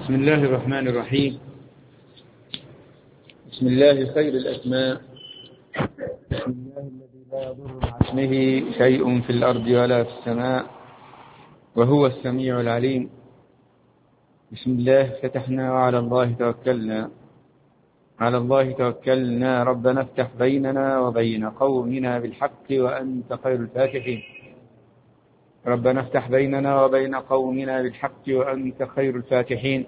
بسم الله الرحمن الرحيم. بسم الله خير الأسماء. بسم الله الذي لا يضر مع اسمه شيء في الأرض ولا في السماء وهو السميع العليم. بسم الله فتحنا وعلى الله توكلنا. على الله توكلنا. ربنا افتح بيننا وبين قومنا بالحق وأنت خير الفاتحين. ربنا افتح بيننا وبين قومنا بالحق وأنت خير الفاتحين.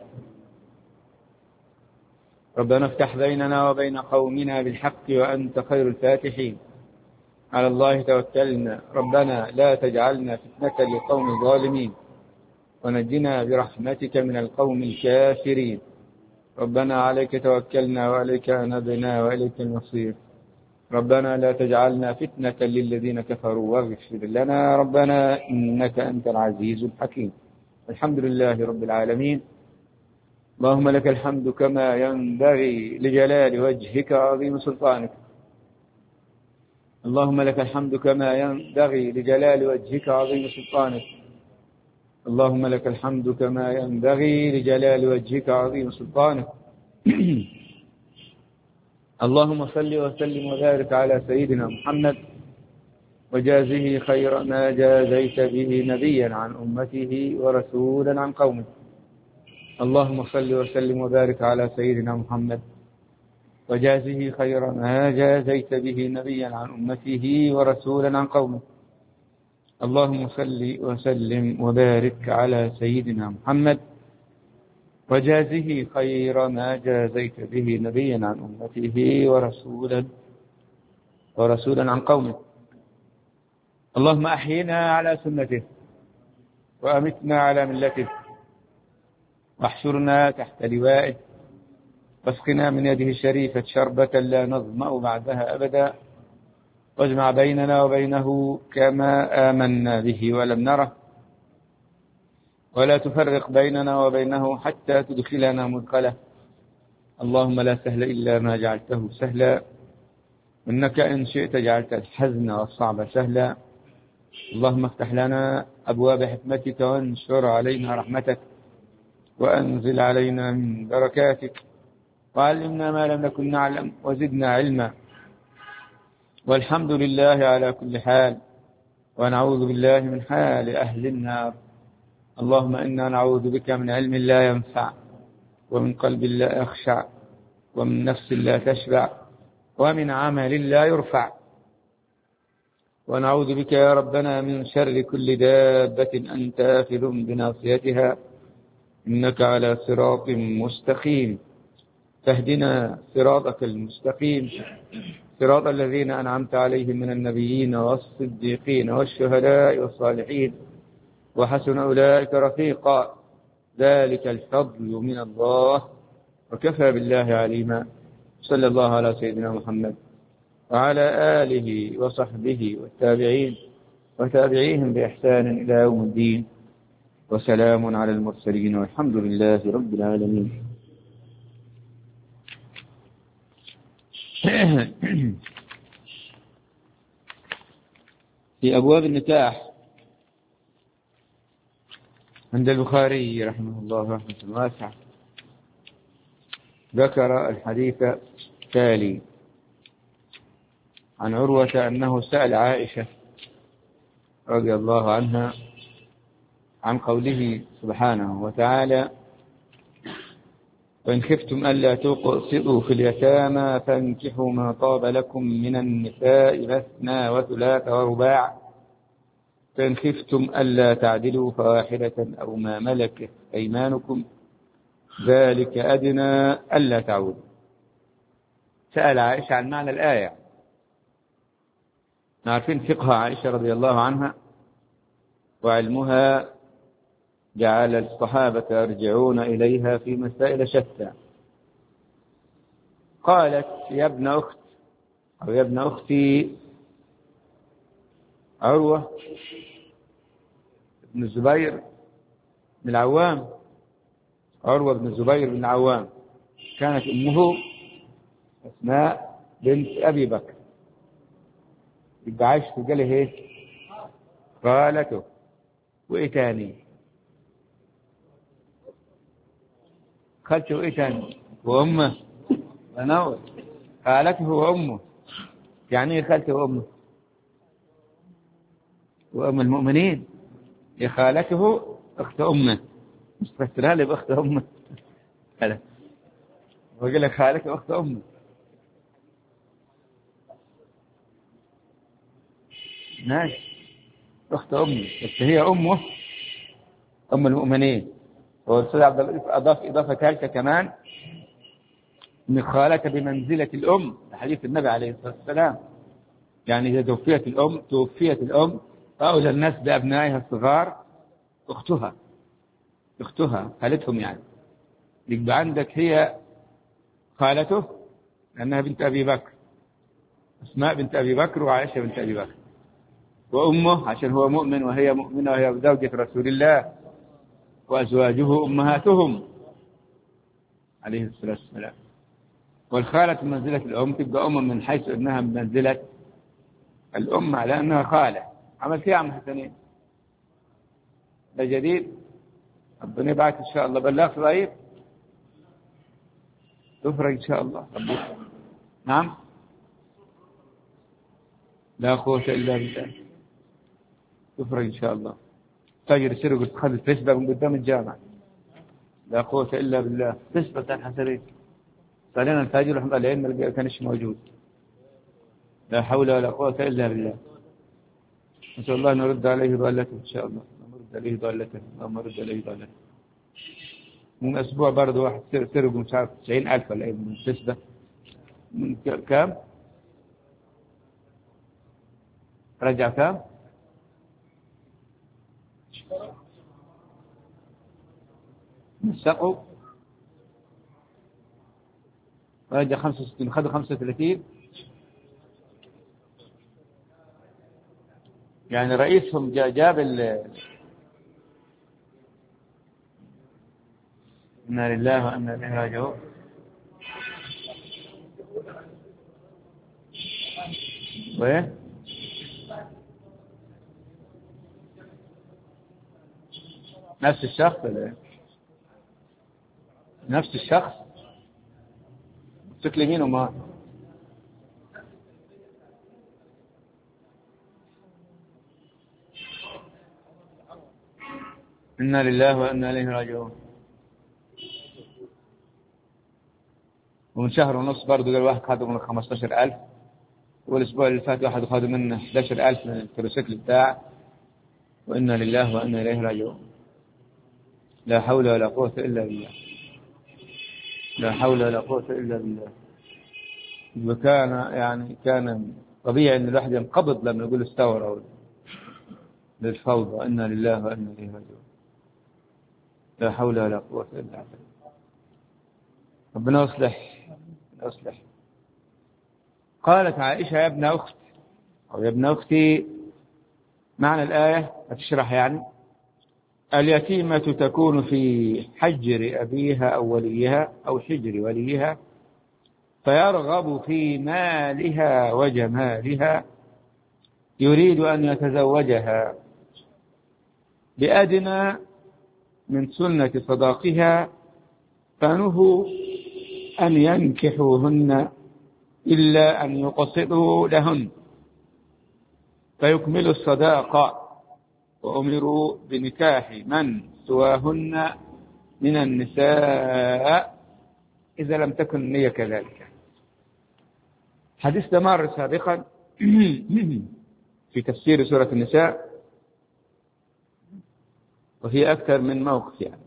ربنا افتح بيننا وبين قومنا بالحق وأنت خير الفاتحين. على الله توكلنا. ربنا لا تجعلنا فتنة للقوم الظالمين ونجنا برحمتك من القوم الكافرين. ربنا عليك توكلنا وعليك أنبنا وإليك المصير. ربنا لا تجعلنا فتنة للذين كفروا واغفر لنا ربنا إنك أنت العزيز الحكيم. الحمد لله رب العالمين. اللهم لك الحمد كما ينبغي لجلال وجهك وعظيم سلطانك. اللهم لك الحمد كما ينبغي لجلال وجهك وعظيم سلطانك. اللهم لك الحمد كما ينبغي لجلال وجهك وعظيم سلطانك. اللهم صل وسلم وبارك على سيدنا محمد وجازه خير ما جازيت به نبيا عن أمته ورسولا عن قومه. اللهم صل وسلم وبارك على سيدنا محمد وجازه خير ما جازيت به نبيا عن أمته ورسولا عن قومه. اللهم صل وسلم وبارك على سيدنا محمد وجازه خير ما جازيت به نبيا عن أمته ورسولا عن قومه. اللهم أحينا على سنته وأمتنا على ملته واحشرنا تحت لوائه واسقنا من يده الشريفة شربة لا نظمأ بعدها أبدا واجمع بيننا وبينه كما آمنا به ولم نره ولا تفرق بيننا وبينه حتى تدخلنا مدخله. اللهم لا سهل إلا ما جعلته سهلا إنك إن شئت جعلت الحزن والصعب سهلا. اللهم افتح لنا أبواب حكمتك وانشر علينا رحمتك وأنزل علينا من بركاتك وعلمنا ما لم نكن نعلم وزدنا علما. والحمد لله على كل حال ونعوذ بالله من حال أهل النار. اللهم إنا نعوذ بك من علم لا ينفع ومن قلب لا يخشع ومن نفس لا تشبع ومن عمل لا يرفع. ونعوذ بك يا ربنا من شر كل دابة أنت آخذ بناصيتها إنك على صراط مستقيم. فاهدنا صراطك المستقيم صراط الذين أنعمت عليهم من النبيين والصديقين والشهداء والصالحين وحسن أولئك رفيقا. ذلك الفضل من الله وكفى بالله عليما. صلى الله على سيدنا محمد وعلى آله وصحبه والتابعين وتابعيهم بإحسان إلى يوم الدين وسلام على المرسلين والحمد لله رب العالمين. في أبواب النكاح عند البخاري رحمه الله رحمة واسعة ذكر الحديث التالي عن عروة أنه سأل عائشة رضي الله عنها عن قوله سبحانه وتعالى وإن خفتم ألا تقسطوا في اليتامى فانكحوا ما طاب لكم من النساء مثنى وثلاث ورباع فإن خفتم ألا تعدلوا فواحدة أو ما ملكت أيمانكم ذلك أدنى ألا تعودوا. سأل عائشة عن معنى الآية. نعرفين فقه عائشة رضي الله عنها وعلمها جعل الصحابة يرجعون إليها في مسائل شتى. قالت يا ابن أخت أو يا ابن أختي عروة بن الزبير بن العوام. عروة بن الزبير بن العوام كانت أمه أسماء بنت أبي بكر. يبقى عايش في جاله إيه؟ خالته. وإيه تاني؟ خالته إيه تاني؟ وأمه. أنور. خالته وأمه. يعني إيه خالته وأمه؟ وأم المؤمنين. هي خالته أخت أمه، مش تفسرها لي بأخت أمه. هذا ويقول لك خالته أخت أمه. ماشي، أخت أمه، بس هي أمه أم المؤمنين. والأستاذ عبد اللطيف أضاف إضافة ثالثة كمان، أن خالته بمنزلة الأم، حديث النبي عليه الصلاة والسلام. يعني إذا توفيت الأم فأولى الناس بأبنائها الصغار أختها خالتهم يعني. يبقى عندك هي خالته لأنها بنت أبي بكر، أسماء بنت أبي بكر وعائشة بنت أبي بكر. وأمه عشان هو مؤمن وهي مؤمنة وهي زوجة رسول الله، وأزواجه أمهاتهم عليه الصلاة والسلام. والخالة منزلة الأم، تبقى أم من حيث أنها منزلة الأم على أنها خالة. عمل فيها عم حسنين ده جديد، ربنا يبعث إن شاء الله. بلاغ صغير تفرج إن شاء الله ربي. نعم، لا قوة إلا بالله، تفرج إن شاء الله. تاجر سرق خذ الفسبة من قدام الجامع، لا قوة إلا بالله. فسبة الحسنين صلينا الفجر ورحمة الله ما كانش موجود. لا حول ولا قوة إلا بالله. نسأل الله أن نرد عليه ضالته إن شاء الله. نرد عليه ضالته، اللهم رد عليه ضالته. من أسبوع برضه واحد سرق مش عارف 90,000 ولا إيه من الفسبة. من كام؟ رجع كام؟ مسقوا رجع 65، خدوا 35. يعني رئيسهم جاب إنا لله وإنا إليه راجعون. وإيه؟ نفس الشخص ولا إيه؟ نفس الشخص موتوسيكل يمين وما إنا لله وإنا إليه راجعون. ومن شهر ونص برضه قال واحد خدوا من 15,000، والأسبوع اللي فات واحد خدوا منه 11,000 من التروسيكل بتاعه. وإنا لله وإنا إليه راجعون. لا حول ولا قوة إلا بالله، لا حول ولا قوة إلا بالله. وكان يعني كان طبيعي أن الواحد ينقبض لما يقول استوروا للفوضى. إنا لله وإنا إليه راجعون. لا حول ولا قوة إلا بالله. ربنا يصلح. قالت عائشة يا ابن أخت أو يا ابن أختي، معنى الآية هتشرح يعني. اليتيمة تكون في حجر أبيها أو وليها أو حجر وليها، فيرغب في مالها وجمالها، يريد أن يتزوجها بأدنى من سنة صداقها، فنهوا أن ينكحوهن إلا أن يقسطوا لهن فيكملوا الصداقة، وأمروا بنكاح من سواهن من النساء إذا لم تكن النية كذلك. حديث ده مر سابقا في تفسير سورة النساء، وهي أكثر من موقف يعني.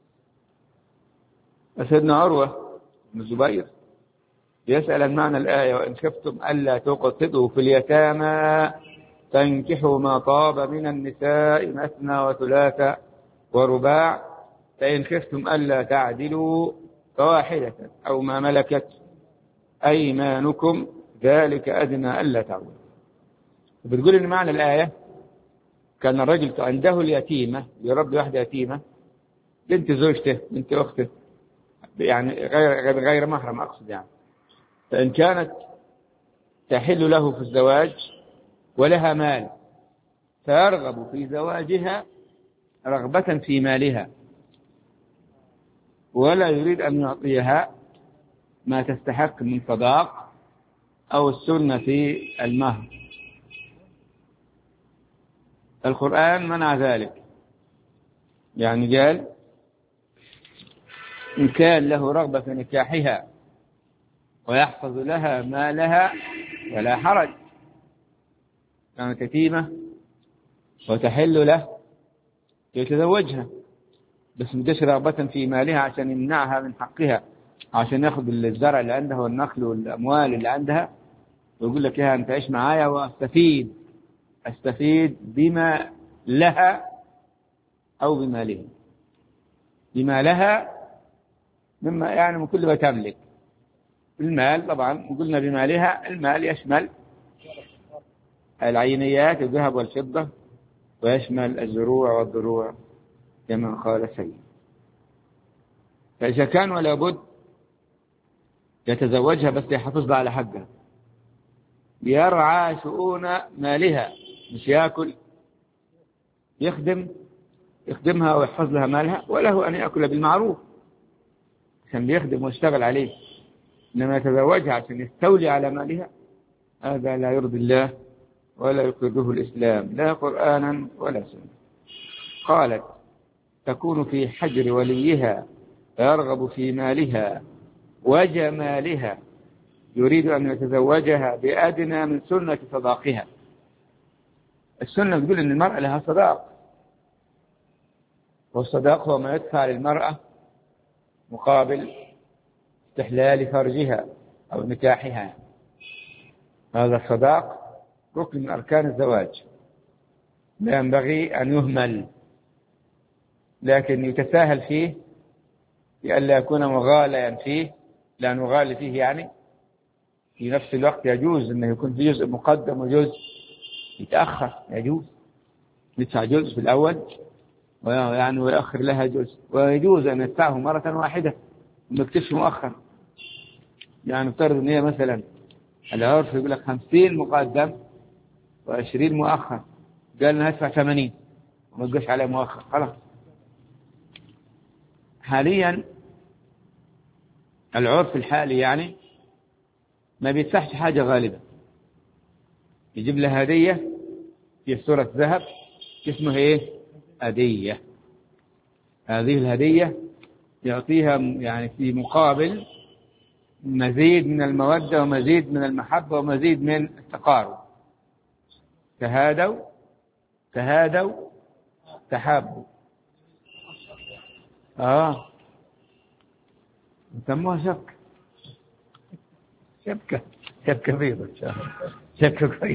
سيدنا عروة بن الزبير يسأل عن معنى الآية: وإن خفتم ألا تقسطوا في اليتامى فانكحوا ما طاب من النساء مثنى وثلاث ورباع، فإن خفتم ألا تعدلوا فواحدة أو ما ملكت أيمانكم ذلك أدنى ألا تعودوا. بتقول إن معنى الآية كان الرجل عنده اليتيمة، يربي واحدة يتيمة بنت زوجته بنت أخته، يعني غير محرم أقصد يعني. فإن كانت تحل له في الزواج ولها مال، فيرغب في زواجها رغبة في مالها، ولا يريد أن يعطيها ما تستحق من صداق أو السنة في المهر. القرآن منع ذلك، يعني قال إن كان له رغبة في نكاحها ويحفظ لها مالها ولا حرج، كانت يتيمة وتحل له يتزوجها، بس مدش رغبة في مالها عشان يمنعها من حقها، عشان ياخذ الزرع اللي عندها والنخل والأموال اللي عندها، ويقول لك يا أنت عيش معايا وأستفيد بما لها أو بمالها، بما لها مما يعني من كل ما تملك. المال طبعا قلنا بمالها، المال يشمل العينيات الذهب والفضة، ويشمل الزروع والضروع كما قال سيد. فإذا كان ولا بد يتزوجها بس يحافظ على حقها، يرعى شؤون مالها، مش يأكل، يخدمها ويحفظ لها مالها، وله أن يأكل بالمعروف عشان يخدم ويشتغل عليه. إنما يتزوجها عشان يستولي على مالها، هذا لا يرضي الله ولا يقره الإسلام، لا قرآنا ولا سنة. قالت تكون في حجر وليها فيرغب في مالها وجمالها، يريد أن يتزوجها بأدنى من سنة صداقها. السنة تقول أن المرأة لها صداق، والصداق هو ما يدفع للمرأة مقابل استحلال فرجها أو نكاحها. هذا الصداق ركن من أركان الزواج، لا ينبغي أن يهمل، لكن يتساهل فيه لئلا يكون مغاليا فيه، لا نغالي فيه يعني. في نفس الوقت يجوز أنه يكون في جزء مقدم وجزء يتأخر، يجوز يدفع جزء في الأول يعني ويأخر لها جزء، ويجوز أن يدفعه مرة واحدة وما يكتبش مؤخر. يعني افترض أن هي مثلا العرف يقول لك 50 مقدم و20 مؤخر، قال أنا هدفع 80 وما تقولش عليه مؤخر، خلاص. حاليا العرف الحالي يعني ما بيدفعش حاجة غالبا، يجيب لها هدية في صورة ذهب اسمها ايه؟ هدية. هذه الهدية يعطيها يعني في مقابل مزيد من المودة ومزيد من المحبة ومزيد من التقارب. تهادوا تحابوا. يسموها شبكة بيضة إن شاء الله، شبكة كويس.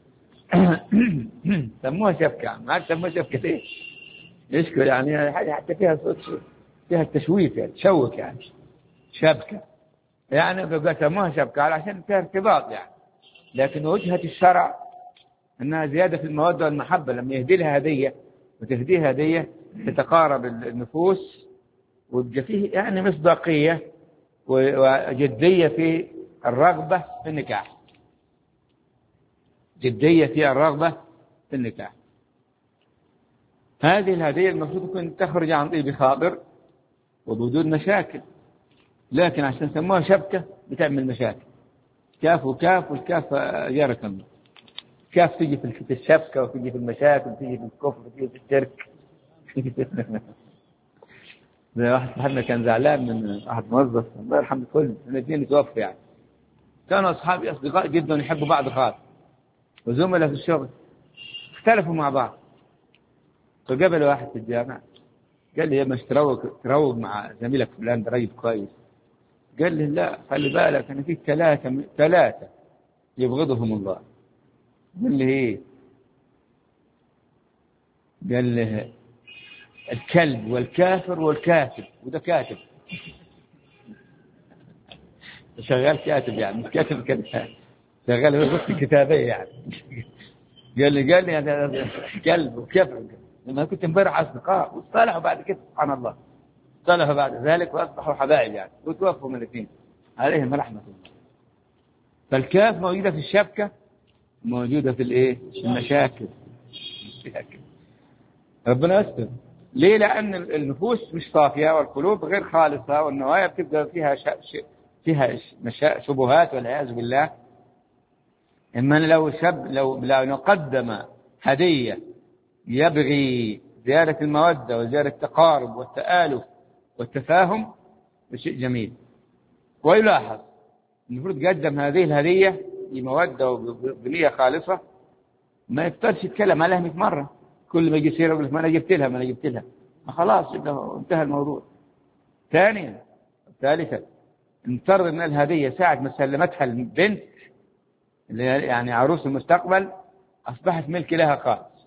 سموها شبكة، ما تسموها شبكة ليه؟ يشكو يعني حتى فيها صوت، فيها التشويق يعني، تشوك يعني شبكة، يعني بقى سموها شبكة علشان فيها ارتباط يعني. لكن وجهة الشرع أنها زيادة في المودة والمحبة، لما يهدي لها هدية وتهديها هدية تتقارب النفوس، ويبقى فيه يعني مصداقية وجدية في الرغبة في النكاح، جدية في الرغبة في النكاح. هذه الهدية المفروض تكون تخرج عن طيب خاطر وبدون مشاكل، لكن عشان سموها شبكة بتعمل مشاكل. كاف وكاف، والكاف جارك الله، كاف تيجي في الشبكة وتيجي في المشاكل وتيجي في الكفر وتيجي في الشرك. زي واحد صاحبنا كان زعلان من واحد موظف، الله يرحمه، كل الاثنين توفوا يعني، كانوا أصحابي أصدقاء جدا يحبوا بعض خالص وزملاء في الشغل، اختلفوا مع بعض. فقابل واحد في الجامعة قال لي مش تروق مع زميلك فلان ده راجل كويس؟ قال لي لا خلي بالك أنا في ثلاثة يبغضهم الله. قال لي ايه؟ قال لي الكلب والكافر والكاتب، وده كاتب شغال كاتب يعني، مش كاتب كده، شغال في الكتابية يعني. قال لي هذا كلب وكافر. لما كنت امبارح أصدقاء واصطلحوا بعد كده سبحان الله، اصطلحوا بعد ذلك وأصبحوا حبائب يعني، وتوفوا من الاثنين عليهم رحمة الله. فالكاف موجودة في الشبكة، موجودة في الايه؟ في المشاكل. ربنا يستر. ليه؟ لأن النفوس مش صافية والقلوب غير خالصة والنوايا بتبقى فيها شبهات والعياذ بالله. إما لو نقدم هدية يبغي زيادة المودة وزيادة التقارب والتآلف والتفاهم بشيء جميل. ويلاحظ المفروض قدم هذه الهدية بمودة وبنية خالصة، ما يفترش يتكلم عليها 100 مرة، كل ما يجي سيرة يقول لك ما أنا جبت لها ما خلاص انتهى الموضوع. ثالثا نفترض أن الهدية ساعة ما سلمتها البنت اللي يعني عروس المستقبل أصبحت ملك لها خالص،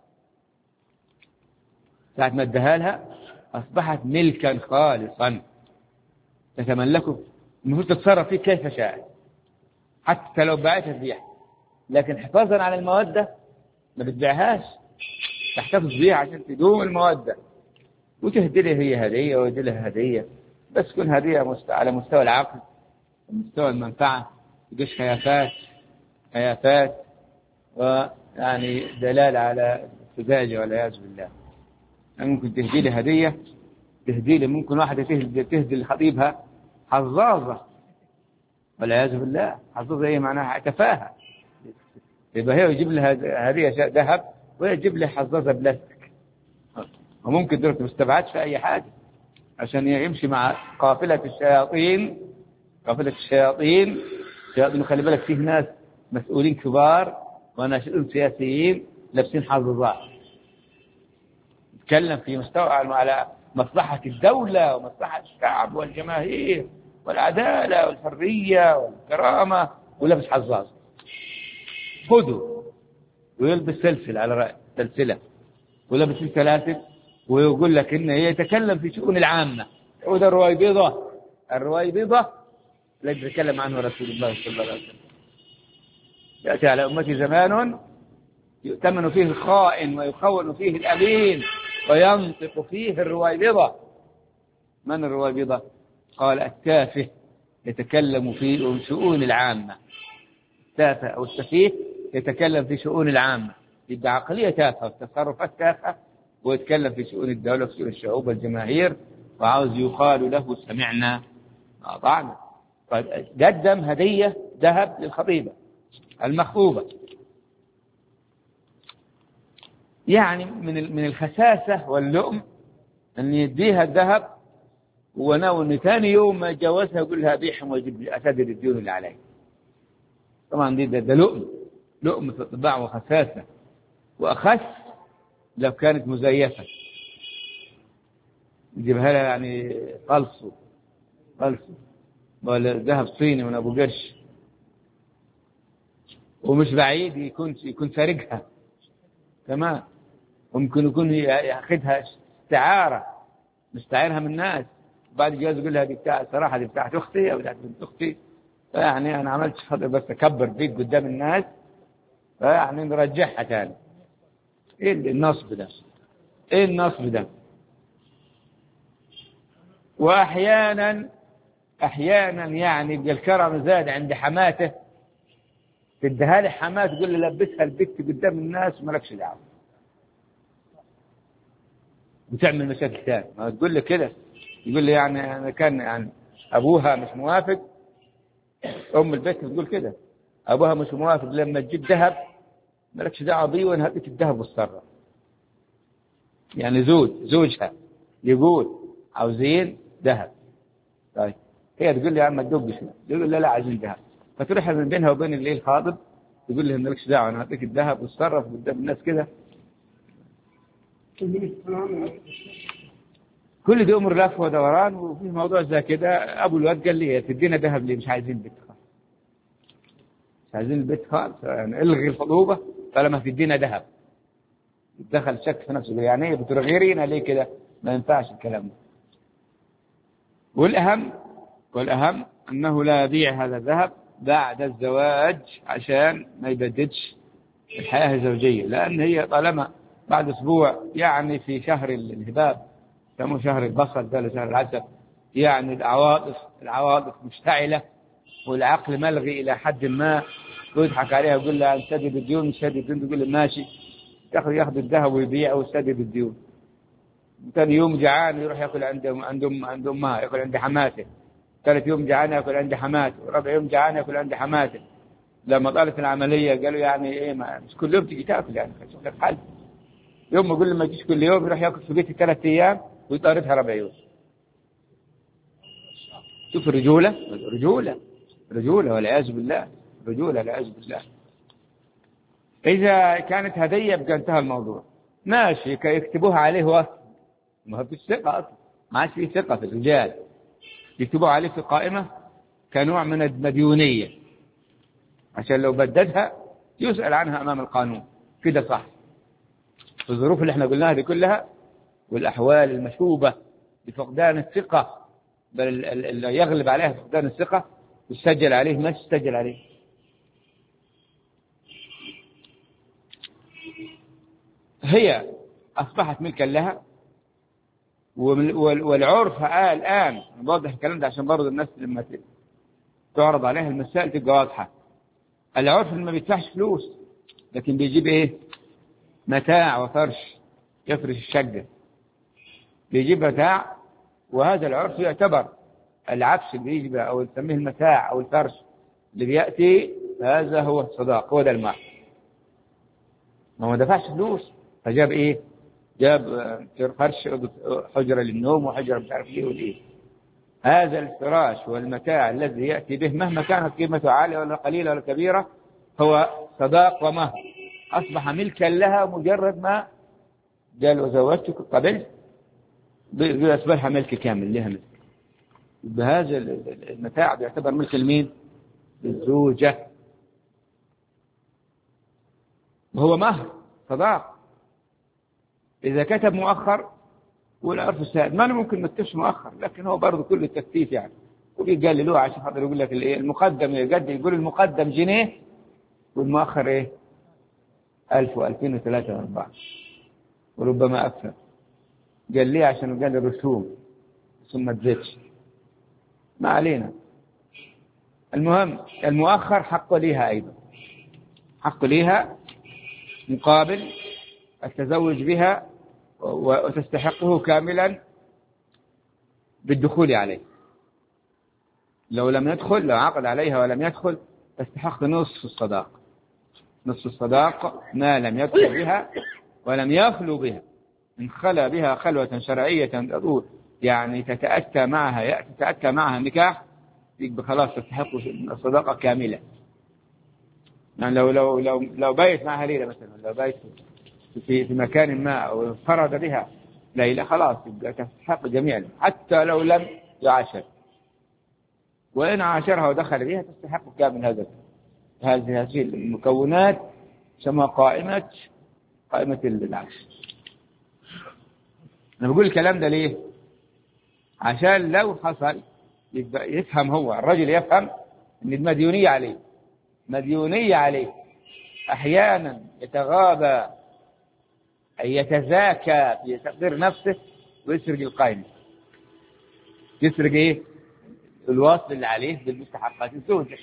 ساعة ما ادها لها أصبحت ملكا خالصا تتملكه، المفروض تتصرف فيه كيف شاءت حتى لو باعتها تبيعها، لكن حفاظا على المودة ما بتبيعهاش، تحتفظ بيها عشان تدوم المودة، وتهدي لها هي هدية ويهدي لها هدية، بس تكون هدية على مستوى العقل ومستوى المنفعة، تجيش خيافات ويعني دلالة على السذاجة والعياذ بالله. يعني ممكن تهدي لي هدية، تهدي لي ممكن واحدة تهدي لخطيبها حظاظة والعياذ بالله. حظاظة ايه معناها؟ تفاهة. يبقى هي يجيب لها هدية ذهب وهي تجيب لي حظاظة بلاستيك، وممكن دول مستبعدش في أي حاجة عشان يمشي مع قافلة الشياطين. خلي بالك فيه ناس مسؤولين كبار وناشئين سياسيين لابسين حظاظات، يتكلم في مستوى على مصلحة الدولة ومصلحة الشعب والجماهير والعدالة والحرية والكرامة ولابس حظاظ، خذوا، ويلبس سلسلة على رأي سلسلة ولابس سلاسل، ويقول لك إنه يتكلم في شؤون العامة. وده الرويبضة الذي يتكلم عنه رسول الله صلى الله عليه وسلم. يأتي على أمتي زمان يؤتمن فيه الخائن ويخون فيه الأمين وينطق فيه الرويبضة. من الرويبضة؟ قال التافه يتكلم في شؤون العامة. التافه أو السفيه يتكلم في شؤون العامة، يبقى عقلية تافهة وتصرفات تافهة، ويتكلم في شؤون الدولة وفي شؤون الشعوب والجماهير، وعاوز يقال له سمعنا أطعنا. قدم هدية ذهب للخطيبة المخطوبة. يعني من الخساسة واللؤم أن يديها الذهب وناوي أن ثاني يوم ما جوزها يقول لها بيعهم ويجيب لي أسدد الديون اللي علي. طبعا ده لؤم في الطباع وخساسة، وأخس لو كانت مزيفة يجيبها لها يعني قلصه ولا ذهب صيني من أبو قرش، ومش بعيد يكون سارقها كمان، وممكن يكون ياخذها استعارة مستعيرها من الناس، بعد الجواز يقول لها دي بتاع صراحة دي بتاعت أختي أو بتاعت بنت أختي، يعني أنا عملت خطأ بس أكبر بيك قدام الناس، يعني نرجعها تاني. إيه النصب ده؟ وأحيانا يعني يبقى الكرم زاد عند حماته، تديها لي حماه تقول لي لبسها البت قدام الناس ومالكش دعوه، بتعمل مشاكل ثانيه. ما تقول لي كده، يقول لي يعني انا كان يعني ابوها مش موافق، ام البيت تقول كده ابوها مش موافق لما تجيب ذهب مالكش دعوه بيه وانا هديك الذهب والسره. يعني زوجها يقول عاوزين ذهب، طيب هي تقول لي يا عم ما تدقش، يقول لا عايزين ذهب، فتروح من بينها وبين اللي الخاطب تقول له مالكش دعوه انا هديك الذهب وتصرف قدام الناس كده. كل دي امور لف ودوران. وفي موضوع زي كده ابو الواد قال لي تدينا ذهب ليه؟ مش عايزين البيت خالص، مش عايزين البيت خالص، يعني الغي الخطوبه طالما تدينا ذهب. دخل شك في نفسه، يعني ايه بترغيرينا ليه كده؟ ما ينفعش الكلام ده. والأهم أنه لا يبيع هذا الذهب بعد الزواج عشان ما يبددش الحياة الزوجية، لأن هي طالما بعد أسبوع يعني في شهر الهباب يسموه شهر البصل ده شهر العسل، يعني العواطف مشتعلة والعقل ملغي إلى حد ما، ويضحك عليها ويقول لها نسدد الديون، مش سدد الديون، تقول له ماشي، ياخذ الذهب ويبيع ويسدد الديون. ثاني يوم جعان يروح يأكل عند أمها، يأكل عند حماته. ثالث يوم جعان يأكل عند حماته. رابع يوم جعان يأكل عند حماته. لما طالت العملية قالوا يعني إيه، مش كل يوم تيجي تأكل يعني، شوف لك حل. يوم ما يقول لما تجيش كل يوم يروح يأكل في بيتي 3 أيام ويطاردها ربع يوم. شوف الرجولة، رجولة والعياذ بالله، رجولة والعياذ بالله. إذا كانت هدية بقى انتهى الموضوع، ماشي يكتبوها عليه وصف، ما فيش ثقة أصلا، ما عادش في ثقة في الرجال، يكتبوها عليه في قائمة كنوع من المديونية، عشان لو بددها يسأل عنها أمام القانون. كده صح في الظروف اللي احنا قلناها دي كلها، والأحوال المشوبة بفقدان الثقة، بل اللي يغلب عليها فقدان الثقة يسجل عليه ما تسجل عليه. هي أصبحت ملكا لها، والعرف الآن بوضح الكلام ده عشان برضه الناس لما تعرض عليها المسائل تبقى واضحة. العرف ما بيدفعش فلوس، لكن بيجيب إيه؟ متاع وفرش، يفرش الشقة، بيجيب متاع. وهذا العرف يعتبر العفش اللي يجي أو نسميه المتاع أو الفرش اللي بيأتي، هذا هو الصداق، هو ده المال. ما دفعش فلوس، فجاب إيه؟ جاب فرش، حجرة للنوم وحجرة مش عارف إيه والإيه. هذا الفراش والمتاع الذي يأتي به مهما كانت قيمته عالية ولا قليلة ولا كبيرة هو صداق ومهر، أصبح ملكا لها مجرد ما قال وزوجتك قبلت، بأسبابها ملك كامل لها ملك. بهذا المتاع بيعتبر ملك المين؟ الزوجة، وهو مهر صداق. إذا كتب مؤخر والعرف السائد ما ممكن ما تكتبش مؤخر، لكن هو برضه كل التكتيف يعني، وبيقللوه عشان خاطر يقول لك الايه المقدم يقول المقدم جنيه والمؤخر ايه 1000 و2000 و3 و4 وربما أكثر. قال ليه؟ عشان قال الرسوم ثم ما تزيدش، ما علينا. المهم المؤخر حقه ليها أيضا، حقه ليها مقابل التزوج بها وتستحقه كاملا بالدخول عليه. لو لم يدخل، لو عقد عليها ولم يدخل تستحق نصف الصداق، نصف الصداق ما لم يدخل بها ولم يخلو بها. إن خلى بها خلوة شرعية يعني تتأتى معها النكاح، يبقى خلاص تستحق الصداقة كاملة. يعني لو بيت معها ليلة مثلا، لو بيت في مكان ما أو فرد بها ليلة، خلاص يبقى تستحق جميعا حتى لو لم يعاشر. وإن عاشرها ودخل بها تستحق كامل هذه المكونات، سمى قائمة العكس. أنا بقول الكلام ده ليه؟ عشان لو حصل يفهم هو الرجل يفهم أن مديونية عليه. أحيانا يتغاضى أي يتزاكى في تقدير نفسه ويسرق القائمة، يسرق إيه؟ الواصل اللي عليه بالمستحقات الزوجة،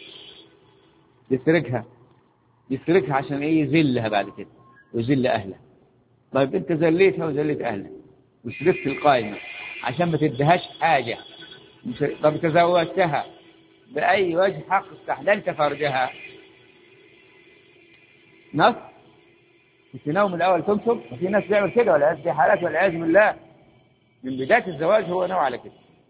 يسرقها عشان إيه؟ يذلها بعد كده ويذل أهله. طيب أنت ذليتها وذليت أهلها وسرقت القائمة عشان ما تدهاش حاجة. طب تزوجتها بأي وجه حق استحللت فرجها؟ نص في نوم الأول تنصب، وفي ناس بيعمل كده ولا في حالات والعياذ بالله من بداية الزواج هو نوع على كده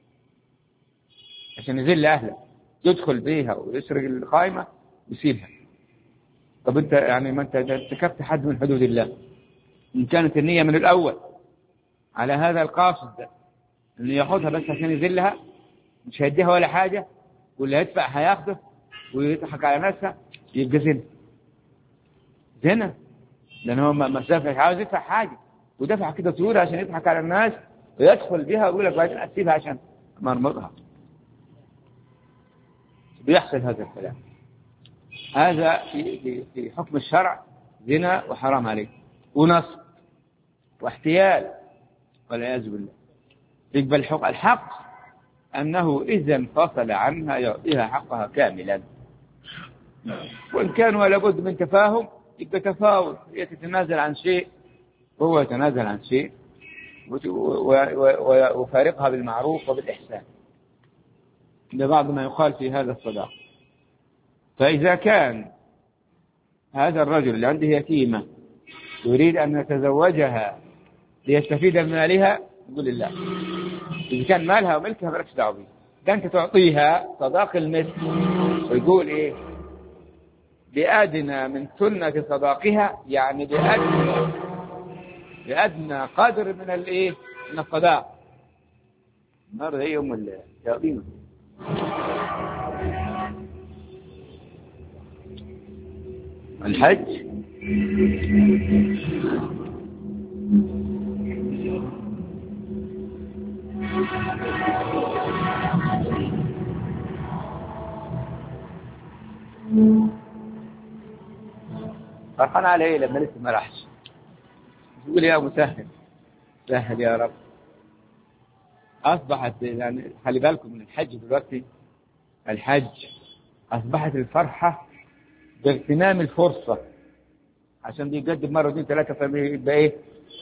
عشان يذل أهله، يدخل بيها ويسرق القائمة ويسيبها. طب أنت يعني ما أنت ارتكبت حد من حدود الله. إن كانت النية من الأول على هذا القاصد ده إنه يأخذها بس عشان يذلها، مش هيديها ولا حاجة، واللي هيدفع هياخده ويضحك على نفسه، يبقى زنا. لأن هو مسافة عاوز يدفع حاجة ودفع كده طويلة عشان يضحك على الناس ويدخل بها ويقول لك بعدين أسيبها عشان مرمضها. بيحصل هذا الكلام. هذا في حكم الشرع زنا وحرام عليه ونصب واحتيال والعياذ بالله. يقبل الحق أنه إذا انفصل عنها يعطيها حقها كاملا، وإن كان ولا بد من تفاهم يبقى تفاوض، هي تتنازل عن شيء وهو يتنازل عن شيء، وفارقها بالمعروف وبالإحسان. ده بعض ما يقال في هذا الصداق. فإذا كان هذا الرجل اللي عنده يتيمة يريد أن يتزوجها ليستفيد من مالها، يقول الله. إذا كان مالها وملكها مالكش دعوة بيه، ده أنت تعطيها صداق المثل، ويقول إيه؟ بأدنى من سنة صداقها، يعني بأدنى قدر من الإيه؟ من الصداق. النهارده هي أم الشياطين. الحج فرحان على ايه لما لسه ما راحش؟ يقول يا مسهل سهل يا رب. اصبحت يعني خلي بالكم من الحج دلوقتي. الحج اصبحت الفرحه باغتنام الفرصه، عشان بيقدم مره واثنين ثلاثه فيبقى ايه؟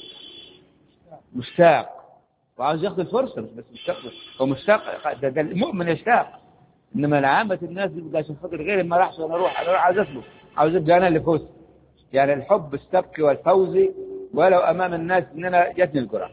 مشتاق وعاوز ياخذ الفرصه. بس مشتاق، هو مشتاق، ده المؤمن يشتاق. انما العامه الناس بيبقى عشان خاطر غيري ما راحش وانا اروح عاوز اسلك، عاوز ابقى انا اللي فزت. يعني الحب السبق والفوز ولو امام الناس ان انا جاتني القرعه.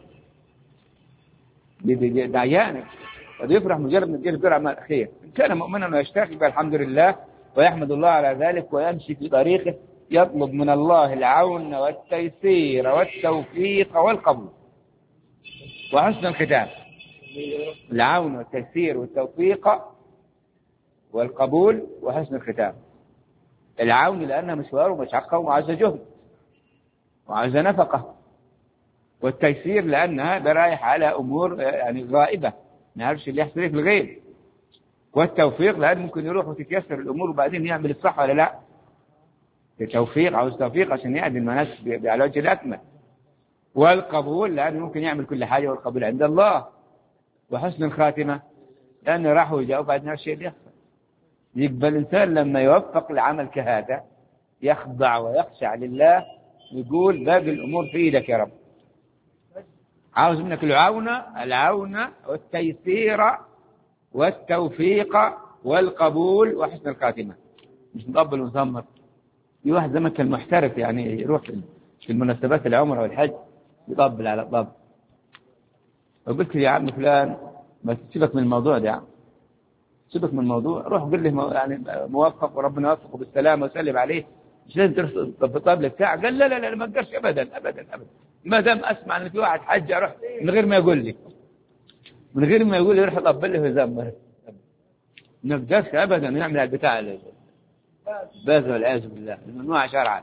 ده عيانك قد يفرح مجرد من تجيله القرعه مع خير. ان كان مؤمنا ويشتاق يبقى الحمد لله ويحمد الله على ذلك ويمشي في طريقه، يطلب من الله العون والتيسير والتوفيق والقبول وحسن الختام. العون والتيسير والتوفيق والقبول وحسن الختام. العون لأنها مشوار ومشقة وعايزة جهد وعايزة نفقة، والتيسير لأنها ده رايح على أمور يعني غائبة ما يعرفش اللي يحصل في الغيب، والتوفيق لأن ممكن يروح وتتيسر الأمور وبعدين يعمل الصح ولا لا. التوفيق عاوز توفيق عشان يعدل الناس على وجه الأكمل، والقبول لأنه ممكن يعمل كل حاجة والقبول عند الله، وحسن الخاتمة لأنه راح وجاء وبعدين الشيء بيحصل. يقبل الإنسان لما يوفق لعمل كهذا يخضع ويخشع لله، يقول باقي الأمور في إيدك يا رب. عاوز منك العون والتيسير والتوفيق والقبول وحسن الخاتمة، مش مقبل ومزمر. في واحد زي ما كان محترف يعني يروح في المناسبات العمرة والحج يطبل على الطبل. وقلت يا عم فلان ما تسيبك من الموضوع ده يا عم، سيبك من الموضوع، روح قل له يعني موفق وربنا يوفقه بالسلامه وسلم عليه، مش لازم ترسل بالطبل بتاعه. قال لا ما اقدرش ابدا ابدا ابدا، ما دام اسمع ان في واحد حج اروح من غير ما يقول لي، من غير ما يقول لي يروح يطبل لي ويزمر. ما اقدرش ابدا نعمل البتاع باز والعياذ بالله، الممنوع شرعا.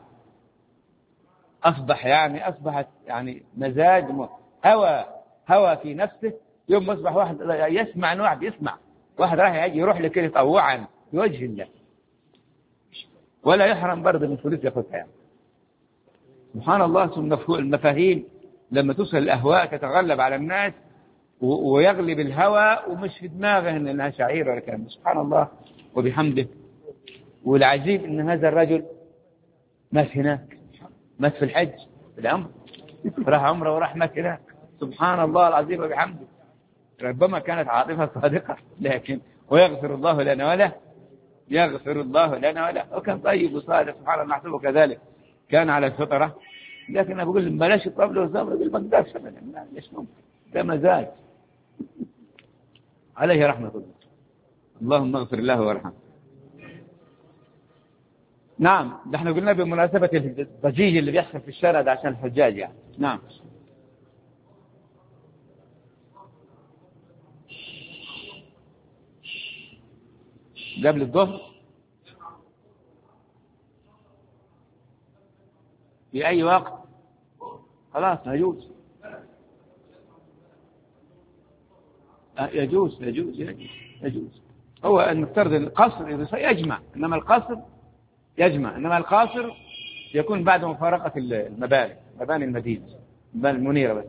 اصبحت يعني مزاج هوى في نفسه. يوم اصبح واحد يسمع ان واحد يسمع واحد راح يجي يروح لكده طوعا بوجه الله، ولا يحرم برضه من فلوس ياخذها يعني. سبحان الله. المفاهيم لما توصل الاهواء تتغلب على الناس ويغلب الهوى ومش في دماغه انها شعيره ولا كلام. سبحان الله وبحمده. والعجيب ان هذا الرجل مات هناك، مات في الحج في العمر، راح عمره وراح مات هناك. سبحان الله العظيم وبحمده. ربما كانت عاطفة صادقة، لكن ويغفر الله لنا وله، يغفر الله لنا وله. وكان طيب وصادق سبحان الله، نحسبه كذلك كان على الفطرة. لكن أنا بقول بلاش الطبل والزمر، يقول ما اقدرش ابدا، ليش ممكن، ده مزاج. عليه رحمة الله، اللهم اغفر له وارحمه. نعم، ده احنا قلنا بمناسبة الضجيج اللي بيحصل في الشارع ده عشان الحجاج يعني. نعم. قبل الظهر في أي وقت خلاص يجوز. يجوز. هو المفترض القصر يجمع، إنما القاصر يكون بعد مفارقة مباني المدينة، مباني المنيرة. بس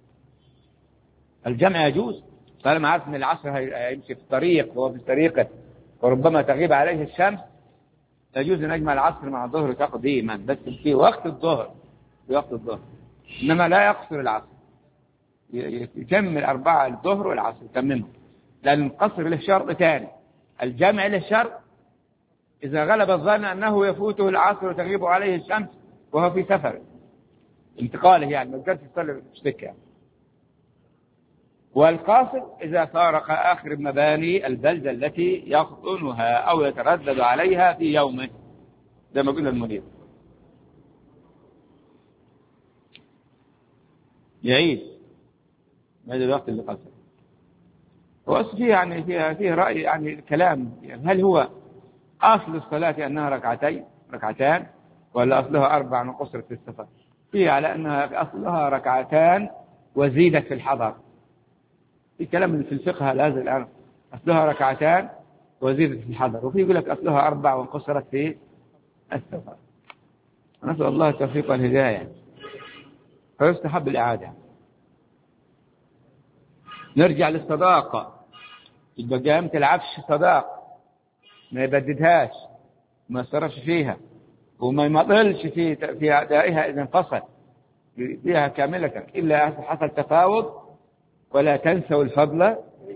الجمع يجوز طالما عارف ان العصر هيمشي في الطريق وهو في طريقه وربما تغيب عليه الشمس، يجوز ان يجمع العصر مع الظهر تقديما، بس في وقت الظهر، انما لا يقصر العصر، يكمل 4 الظهر والعصر يتممهم، لأن القصر له شرط ثاني، الجمع له شرط إذا غلب الظن أنه يفوته العصر وتغيب عليه الشمس وهو في سفر انتقاله، يعني ما قدرش يصلي بالسكة يعني. والقاصر إذا فارق آخر مباني البلدة التي يقطنها أو يتردد عليها في يومه، زي ما قلنا المدير يعيد هذا الوقت اللي قصر. وأصل فيه يعني فيه رأي يعني كلام، يعني هل هو أصل الصلاة أنها ركعتان ولا أصلها 4 وقصرت في السفر؟ فيه على أنها أصلها 2 ركعتان وزيدت في الحضر. في كلام في الفقه هذا الآن أصلها 2 ركعتان وزيدت في الحضر، وفي يقول لك أصلها 4 وانقصرت في السفر. نسأل الله التوفيق والهداية، فيستحب الإعادة. نرجع للصداقة، يبقى ما تلعبش صداقة، ما يبددهاش، ما يصرفش فيها، وما يمطلش في أدائها إذا انفصل فيها كاملة، إلا حصل تفاوض. ولا تنسوا الفضل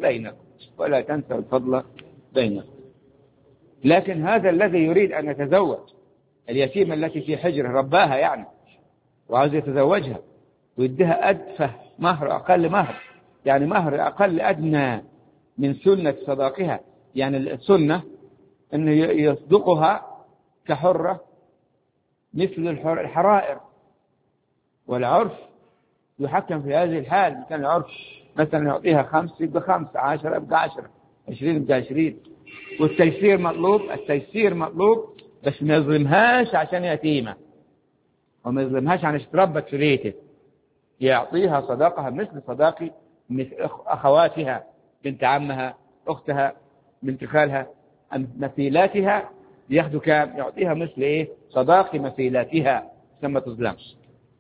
بينكم. لكن هذا الذي يريد أن يتزوج اليتيمة التي في حجره رباها يعني، وعاوز يتزوجها ويديها أدفه مهر، أقل مهر، يعني مهر أقل أدنى من سنة صداقها. يعني السنة أنه يصدقها كحرة مثل الحرائر، والعرف يحكم في هذه الحال. كان العرف مثلا يعطيها 5 يبقى 5، 10 يبقى 10، 20 يبقى 20. والتيسير مطلوب، بس ما يظلمهاش عشان يتيمة، وما يظلمهاش عشان تربت في بيته. يعطيها صداقها مثل صداقي مثل أخواتها، بنت عمها، أختها، بنت خالها، مثيلاتها. ياخدوا كام؟ يعطيها مثل صداقي مثيلاتها، ثم تظلمش.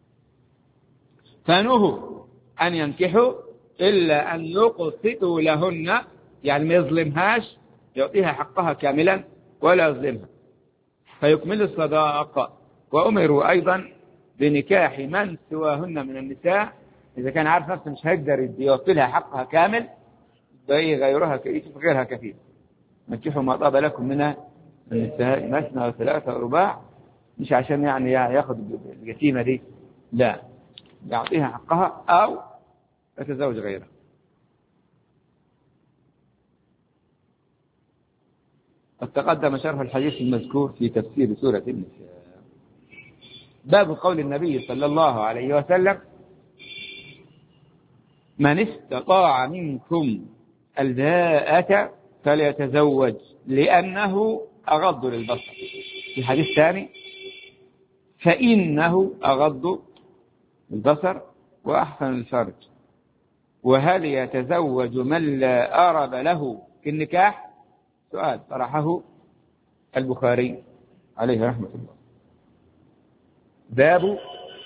فنهوا أن ينكحوا إلا أن يقسطوا لهن، يعني ما يظلمهاش، يعطيها حقها كاملا ولا يظلمها، فيكمل الصداقة. وأمروا أيضا بنكاح من سواهن من النساء، إذا كان عارف نفسه مش هيقدر يوفي لها حقها كامل غيرها غيرها كثير. نكحوا ما طاب لكم من النساء مثنى وثلاثة ورباع، مش عشان يعني ياخذ اليتيمة دي، لا، يعطيها حقها أو يتزوج غيرها. قد تقدم شرح الحديث المذكور في تفسير سورة النساء. باب قول النبي صلى الله عليه وسلم: من استطاع منكم الباءة فليتزوج لأنه أغض للبصر. في حديث ثاني: فإنه أغض للبصر وأحسن الفرج. وهل يتزوج من لا أرب له في النكاح؟ سؤال طرحه البخاري عليه رحمة الله. باب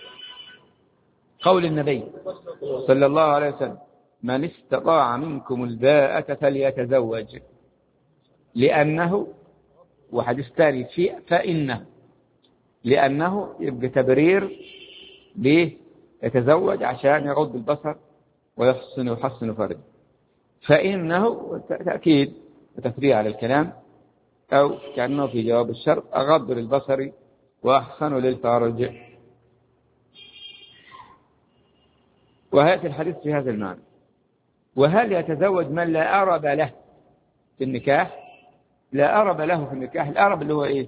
قول النبي صلى الله عليه وسلم: من استطاع منكم الباءة فليتزوج لأنه، وحديث ثاني في فإنه، لأنه يبقى تبرير ليه يتزوج عشان يغض البصر ويحسن فرجه. فإنه تأكيد وتفريع على الكلام، أو كأنه في جواب الشرط: أغض للبصر وأحسن للفرج. وهذا الحديث في هذا المعنى. وهل يتزوج من لا أرب له في النكاح؟ لا أرب له في النكاح، الأرب اللي هو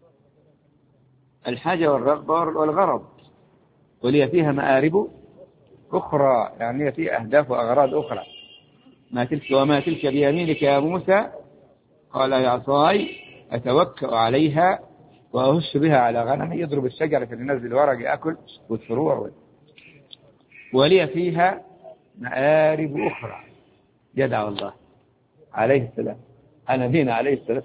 الحاجة والرغبة والغرض، ولي فيها مآرب أخرى، يعني في أهداف وأغراض أخرى. وما تلك بيمينك يا موسى؟ قال: يا عصاي أتوكأ عليها وأهش بها على غنمي. يضرب الشجرة فينزل ورق يأكل والفروع. ولي فيها مآرب أخرى. جدع الله عليه السلام، على نبينا عليه الصلاة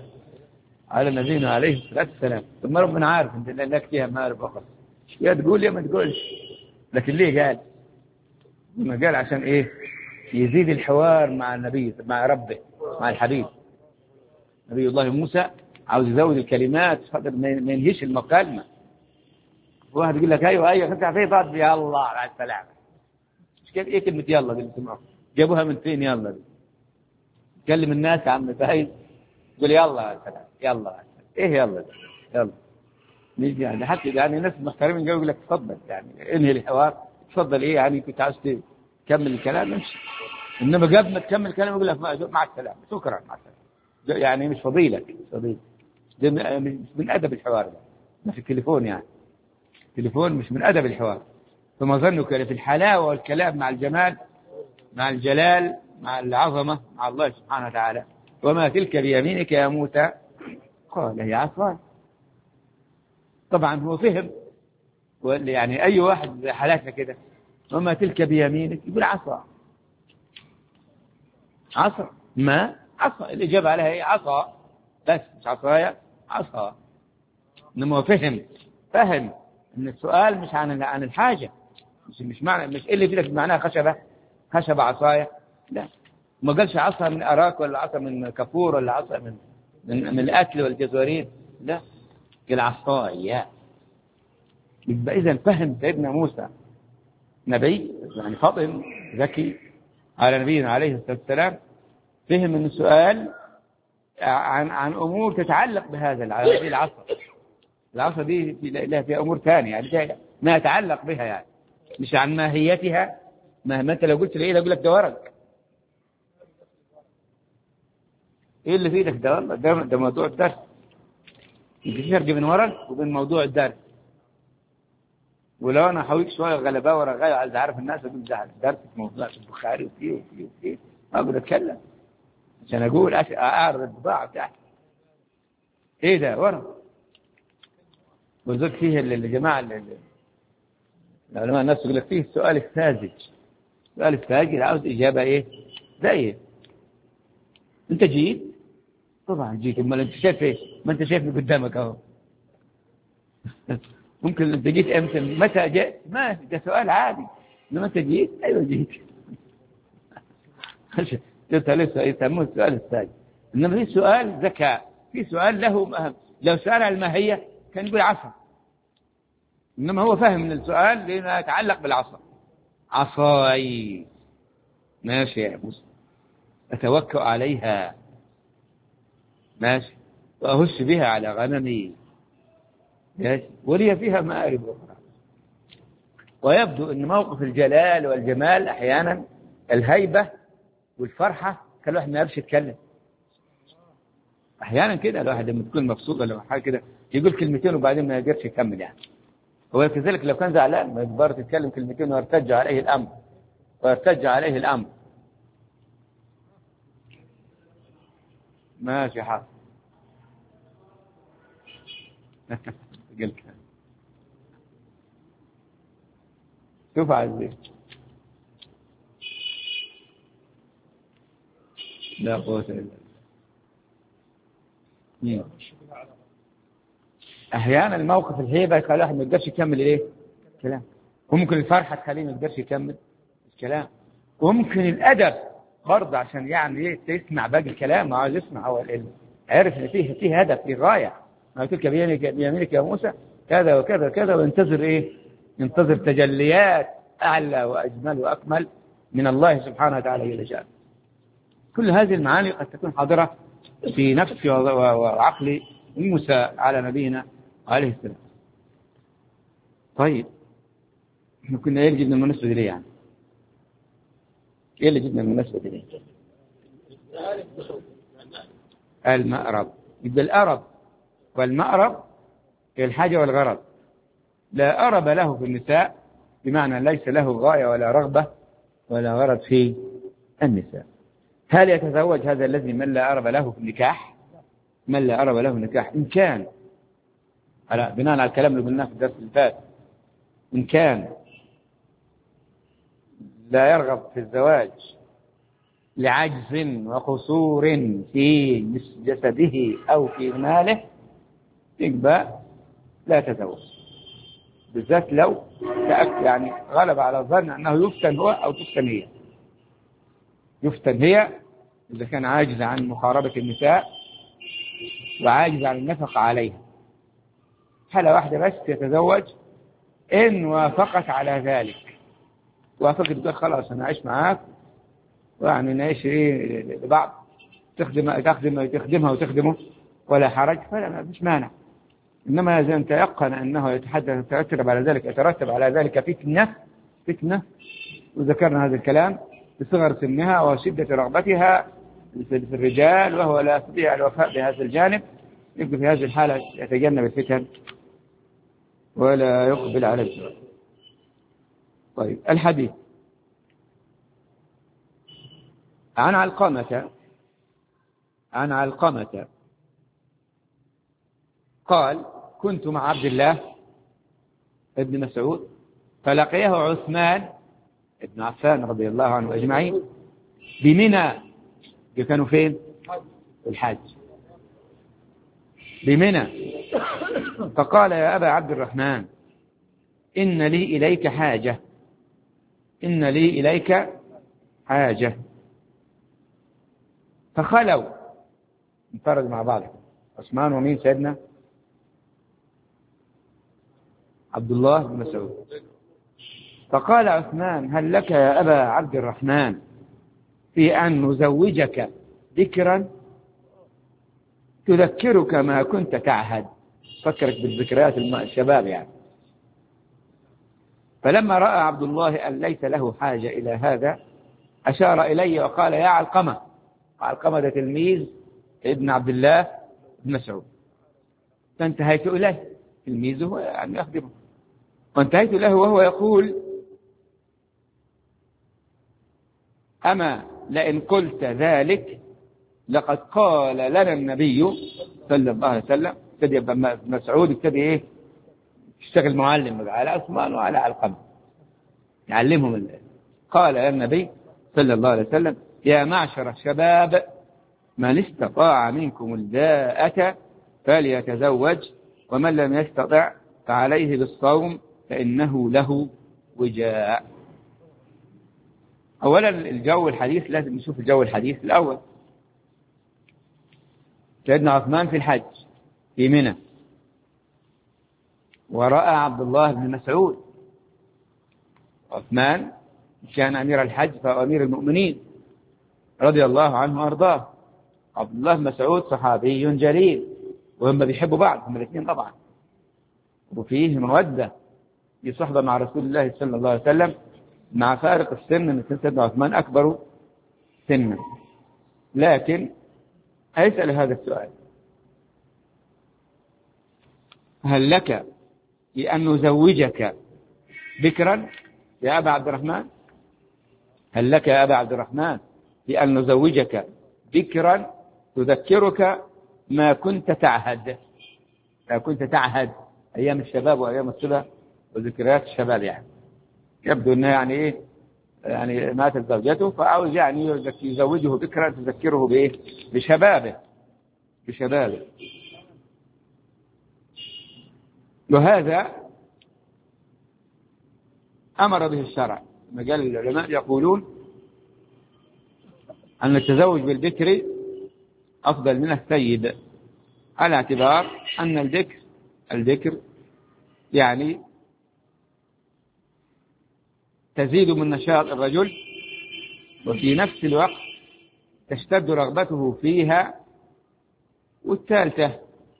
والسلام. ثم ربنا عارف أن لك فيها مآرب أخرى، يا تقول يا ما تقولش. لكن ليه قال؟ ما قال عشان يزيد الحوار مع النبي، مع ربه، مع الحبيب. نبي الله موسى عاوز يزود الكلمات ما ينهيش المكالمة. واحد يقول لك أيوة خدت فيه ضاد، يا الله على السلامة، إيه كلمة يلا دي اللي سمعوها؟ جابوها من فين يلا دي؟ تكلم الناس يا عم فايز يقول يلا يا سلام يلا يا سلام. إيه يلا دي؟ يلا نيجي يعني حتى يعني ناس محترمين يقول لك تفضل يعني انهي الحوار تفضل إيه يعني كنت عاوز تكمل الكلام امشي. إنما قبل ما تكمل الكلام يقول لك مع السلامة شكرا مع السلامة. يعني مش فضيلك مش فضيلة. ده مش من أدب الحوار ده. ما في التليفون يعني التليفون مش من أدب الحوار. ثم ظنك في الحلاوة والكلام مع الجمال مع الجلال مع العظمة مع الله سبحانه وتعالى. وما تلك بيمينك يا موسى قال هي عصاي. طبعا هو فهم يعني أي واحد زي حالاتنا كده وما تلك بيمينك يقول عصا عصا ما عصا الإجابة عليها هي عصا بس مش عصايا عصا. إنما هو فهم إن السؤال مش عن الحاجة مش معنى مش إيه اللي في لك معناها خشبة عصايا لا. ما قالش عصا من أراك ولا عصا من كفور ولا عصا من الأكل والجزورين لا قال عصايا. يبقى إذا فهم سيدنا موسى نبي يعني فاطن ذكي على نبينا عليه الصلاة والسلام فهم أن السؤال عن أمور تتعلق بهذا العصا. العصا دي لها فيها أمور ثانية يعني ما يتعلق بها يعني مش عن ماهيتها. مهما أنت لو قلت لي إيه أقول لك ده ورق إيه اللي في إيدك ده والله ده موضوع الدرس. في فرق بين ورق وبين موضوع الدرس. ولو أنا حاولت شوية غلباء ورغاية عايز أعرف الناس أقول ده درس في موضوع البخاري وفيه أقول أتكلم عشان أقول أعرض الطباعة بتاعتي إيه ده ورق. وذلك فيه الجماعة العلماء الناس يقول لك فيه السؤال الساذج. السؤال الساذج عاوز إجابة إيه زي أنت جيت طبعا جيت أما أنت شايف إيه ما أنت شايفني قدامك أهو. ممكن أنت جيت أمتى متى جئت ما ده سؤال عادي. إنما أنت جيت أيوة جيت قلت لسه يسموه السؤال الساذج. إنما في سؤال ذكاء في سؤال له مهم. لو سأل عن الماهية كان يقول عصا. إنما هو فهم من السؤال لأنه يتعلق بالعصا. عصاي ماشي يا موسى أتوكأ عليها ماشي وأهش بها على غنمي ماشي ولي فيها مآرب أخرى. ويبدو أن موقف الجلال والجمال أحيانا الهيبة والفرحة كان الواحد ما يقدرش يتكلم. أحيانا كده الواحد لما تكون مبسوط ولا حاجة كده يقول كلمتين وبعدين ما يقدرش يكمل يعني. هو كذلك لو كان زعلان ما يقدر يتكلم كلمتين ويرتج عليه الأمر ماشي حاضر. قلت شوف عزيز لا قوة إلا بالله. أحيانا الموقف الهيبة يخلي الواحد ما يقدرش يكمل إيه كلام. وممكن الفرحة تخليه ما يقدرش يكمل الكلام. وممكن الأدب برضه عشان يعني إيه تسمع باقي الكلام ما عاوز يسمع هو عرف إن فيه هدف فيه غاية. ما تلك بيمينك يا موسى كذا وكذا وكذا وينتظر إيه ينتظر تجليات أعلى وأجمل وأكمل من الله سبحانه وتعالى جل جلاله. كل هذه المعاني قد تكون حاضرة في نفس وعقل موسى على نبينا عليه السلام. طيب احنا كنا ايه اللي جبنا المناسبة دي ليه يعني ايه اللي جبنا المناسبة دي ليه المأرب. يبقى الأرب والمأرب هي الحاجة والغرض. لا أرب له في النساء بمعنى ليس له غاية ولا رغبة ولا غرض في النساء. هل يتزوج هذا الذي من لا أرب له في النكاح؟ من لا أرب له النكاح إن كان على بناء على الكلام اللي قلناه في الدرس اللي فات إن كان لا يرغب في الزواج لعجز وقصور في جسده أو في ماله يبقى لا تزوج. بالذات لو يعني غلب على الظن أنه يفتن هو أو تفتن هي. يفتن هي إذا كان عاجز عن مقاربة النساء وعاجز عن النفقة عليها. حالة واحدة بس يتزوج إن وافقت على ذلك وافقت تقول خلاص أنا أعيش معاك ويعني نعيش لبعض، تخدمها وتخدمه ولا حرج، فلا فيش مانع. إنما إذا تيقن أنه يترتب على ذلك فتنة، وذكرنا هذا الكلام بصغر سنها وشدة رغبتها في الرجال وهو لا يستطيع الوفاء بهذا الجانب، يبقى في هذه الحالة يتجنب الفتن ولا يقبل على الزواج. طيب الحديث عن علقمة قال كنت مع عبد الله ابن مسعود فلقيه عثمان ابن عفان رضي الله عنه أجمعين بمنى. كانوا فين؟ الحج بمنى. فقال يا أبا عبد الرحمن إن لي إليك حاجة. فخلوا انفرد مع بعض عثمان ومين؟ سيدنا عبد الله بن مسعود. فقال عثمان هل لك يا أبا عبد الرحمن في أن نزوجك ذكرا تذكرك ما كنت تعهد، فكرك بالذكريات الشباب يعني. فلما رأى عبد الله أن ليس له حاجة إلى هذا أشار إلي وقال يا علقمة. علقمة ده تلميذ ابن عبد الله بن مسعود، فانتهيت إليه، تلميذه يعني يخدمه، وانتهيت له وهو يقول أما لئن قلت ذلك لقد قال لنا النبي صلى الله عليه وسلم. ابتدي ابن مسعود يشتغل معلم على عثمان وعلى علقمة يعلمهم قال النبي صلى الله عليه وسلم يا معشر الشباب من استطاع منكم الباءة فليتزوج ومن لم يستطع فعليه بالصوم فإنه له وجاء. أولا الجو الحديث لازم نشوف الجو الحديث الأول. سيدنا عثمان في الحج في منى ورأى عبد الله بن مسعود. عثمان كان أمير الحج فهو أمير المؤمنين رضي الله عنه وأرضاه. عبد الله بن مسعود صحابي جليل وهم بيحبوا بعض هم الاثنين طبعا، وفيه مودة في صحبة مع رسول الله صلى الله عليه وسلم، مع فارق السن من سيدنا عثمان أكبر سنا. لكن أسأل هذا السؤال هل لك بأن نزوجك بكرا يا أبا عبد الرحمن؟ هل لك يا أبا عبد الرحمن بأن نزوجك بكرا تذكرك ما كنت تعهد أيام الشباب وأيام الصبا وذكريات الشباب يعني. يبدو أنه يعني إيه يعني ماتت زوجته فعاوز يعني يزوجه بكرا تذكره بإيه؟ بشبابه. وهذا أمر به الشرع. مجال العلماء يقولون أن التزوج بالبكر أفضل من الثيب، على اعتبار أن الذكر يعني تزيد من نشاط الرجل وفي نفس الوقت تشتد رغبته فيها. والثالثة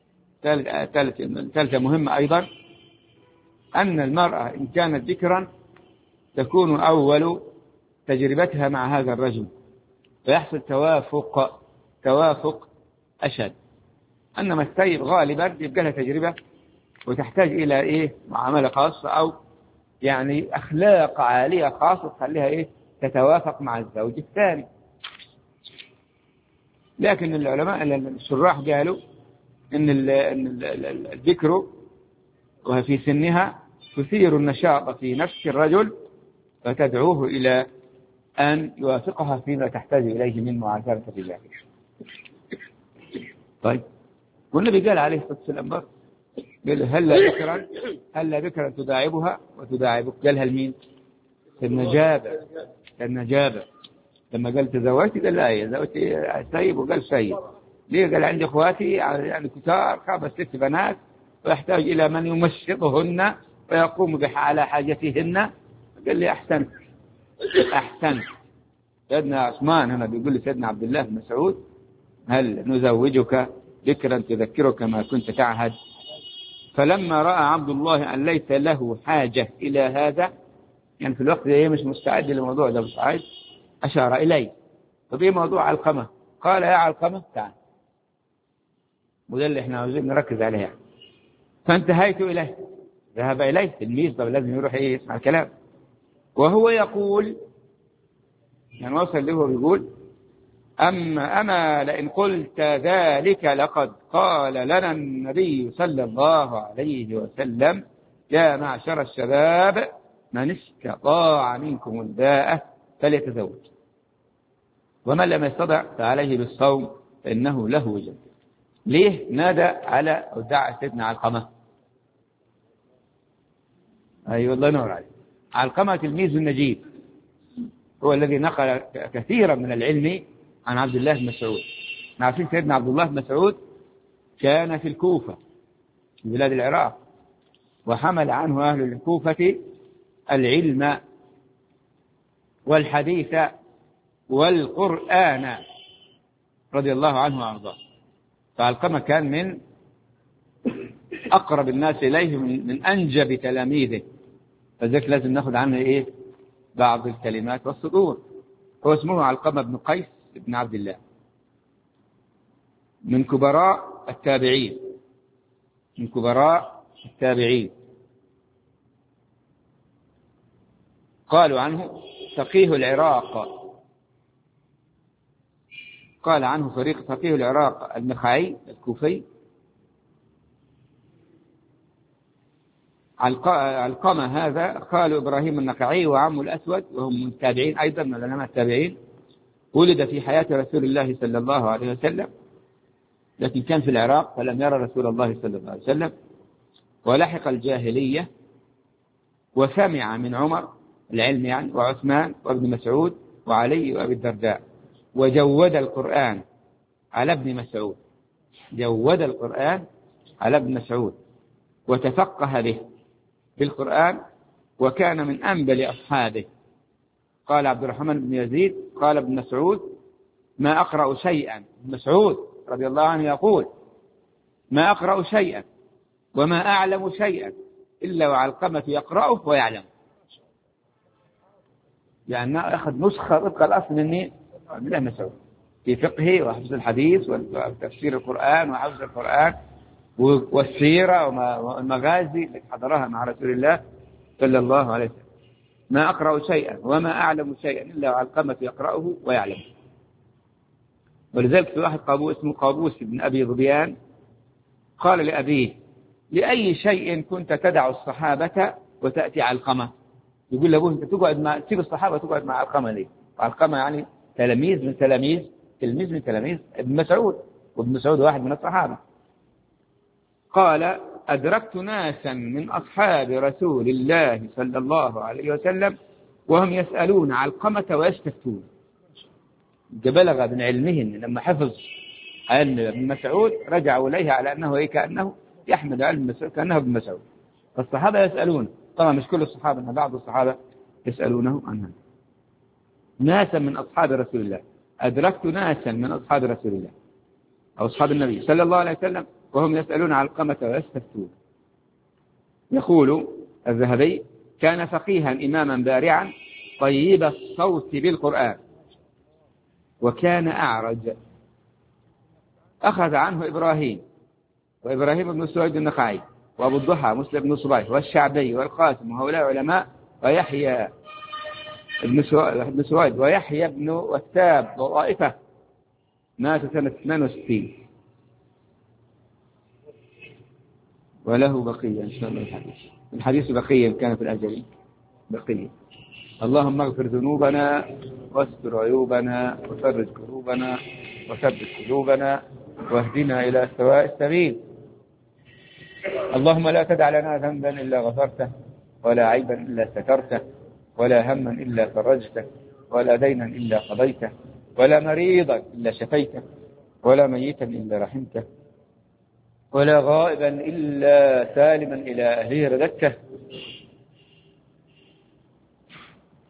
مهمة أيضا أن المرأة إن كانت ذكرا تكون أول تجربتها مع هذا الرجل فيحصل توافق أشد. أنما الثيب غالبا يبقى لها تجربة وتحتاج إلى معاملة خاصة أو يعني أخلاق عالية خاصة تخليها تتوافق مع الزوج الثاني. لكن العلماء الشراح قالوا إن الذكر وهي في سنها تثير النشاط في نفس الرجل فتدعوه إلى أن يوافقها فيما تحتاج إليه من معاشرة الرجال. طيب والنبي قال عليه الصلاة والسلام قال هل ذكرا تداعبها وتداعبك. قالها لمين؟ النجابة لما قال تزوجت قال لا يا زوجتي سيب وقال سيب. ليه؟ قال عندي اخواتي يعني كتار 5-6 بنات ويحتاج إلى من يمشطهن ويقوم على حاجتهن. قال لي أحسنت أحسنت. سيدنا عثمان هنا بيقول لسيدنا عبد الله بن مسعود هل نزوجك ذكرا تذكرك ما كنت تعهد؟ فلما رأى عبد الله أن ليس له حاجة إلى هذا، يعني في الوقت ده مش مستعد للموضوع ده مستعد، أشار إليه. ففي موضوع علقمة قال يا علقمة تعال، وده اللي احنا عاوزين نركز عليه. فانتهيت إليه، ذهب إليه تلميذ، طب لازم يروح يسمع الكلام، وهو يقول يعني وصل له بيقول أما لئن قلت ذلك لقد قال لنا النبي صلى الله عليه وسلم يا معشر الشباب من استطاع منكم الباءة فليتزوج، ومن لم يستطع فعليه بالصوم فإنه له وجه. ليه نادى على ودع سيدنا علقمة؟ أي والله نور عليه. علقمة تلميذ النجيب، هو الذي نقل كثيرا من العلم عن عبد الله بن مسعود. عارفين سيدنا عبد الله بن مسعود كان في الكوفة في بلاد العراق، وحمل عنه أهل الكوفة العلم والحديث والقرآن رضي الله عنه وأرضاه. فعلقمة كان من أقرب الناس إليه، من أنجب تلاميذه، فذلك لازم نأخذ عنه بعض الكلمات والصدور. هو اسمه علقمة بن قيس بن عبد الله، من كبراء التابعين، من كبراء التابعين. قالوا عنه فقيه العراق، قال عنه فريق فقيه العراق النخعي الكوفي. علقمة هذا خال إبراهيم النخعي وعمه الأسود، وهم من التابعين أيضا، من علماء التابعين. ولد في حياة رسول الله صلى الله عليه وسلم، لكن كان في العراق فلم يرى رسول الله صلى الله عليه وسلم، ولحق الجاهلية، وسمع من عمر العلم يعني، وعثمان وابن مسعود وعلي وأبي الدرداء، وجود القرآن على ابن مسعود، جود القرآن على ابن مسعود، وتفقه به بالقرآن، وكان من أنبل أصحابه. قال عبد الرحمن بن يزيد قال ابن مسعود ما أقرأ شيئا، ابن مسعود رضي الله عنه يقول ما أقرأ شيئا وما أعلم شيئا إلا وعلقمة يقرأه ويعلم. يعني أخذ نسخة طبق الأصل من ابن مسعود في فقهه وحفظ الحديث وتفسير القرآن وحفظ القرآن والسيرة والمغازي التي حضرها مع رسول الله صلى الله عليه وسلم. ما أقرأ شيئا وما أعلم شيئا إلا وعلقمة يقرأه ويعلم. ولذلك في واحد اسمه قابوس بن أبي ظبيان قال لأبيه لأي شيء كنت تدع الصحابة وتأتي علقمة؟ يقول لأبوه أنت تسيب الصحابة تقعد مع علقمة ليه؟ علقمة يعني تلميذ من تلاميذ ابن مسعود، وابن مسعود واحد من الصحابة. قال أدركت ناسا من أصحاب رسول الله صلى الله عليه وسلم وهم يسألون علقمة ويستفتون. بلغ من علمهم لما حفظ علم ابن مسعود رجعوا إليه على أنه كأنه يحمل علم مسعود كأنه ابن مسعود. فالصحابة يسألون، طبعا مش كل الصحابة، أن بعض الصحابة يسألونه عنها. ناسا من أصحاب رسول الله، أدركت ناسا من أصحاب رسول الله أو أصحاب النبي صلى الله عليه وسلم وهم يسألون علقمة ويستفتون. يقول الذهبي كان فقيها إماما بارعا طيب الصوت بالقرآن، وكان أعرج. أخذ عنه إبراهيم وإبراهيم بن سويد النخعي وأبو الضحى مسلم بن صبيح والشعبي والقاسم وهؤلاء علماء، ويحيى بن سويد ويحيى بن وثاب وطائفة، مات سنة 62. وله بقية إن شاء الله الحديث بقية كان في الأجل بقية. اللهم اغفر ذنوبنا واستر عيوبنا وفرج كروبنا وثبت قلوبنا واهدنا إلى سواء السبيل. اللهم لا تدع لنا ذنبا إلا غفرته، ولا عيبا إلا سترته، ولا هما إلا فرجته، ولا دينا إلا قضيته، ولا مريضا إلا شفيته، ولا ميتا إلا رحمته، ولا غائبا إلا سالما إلى أهله رددته.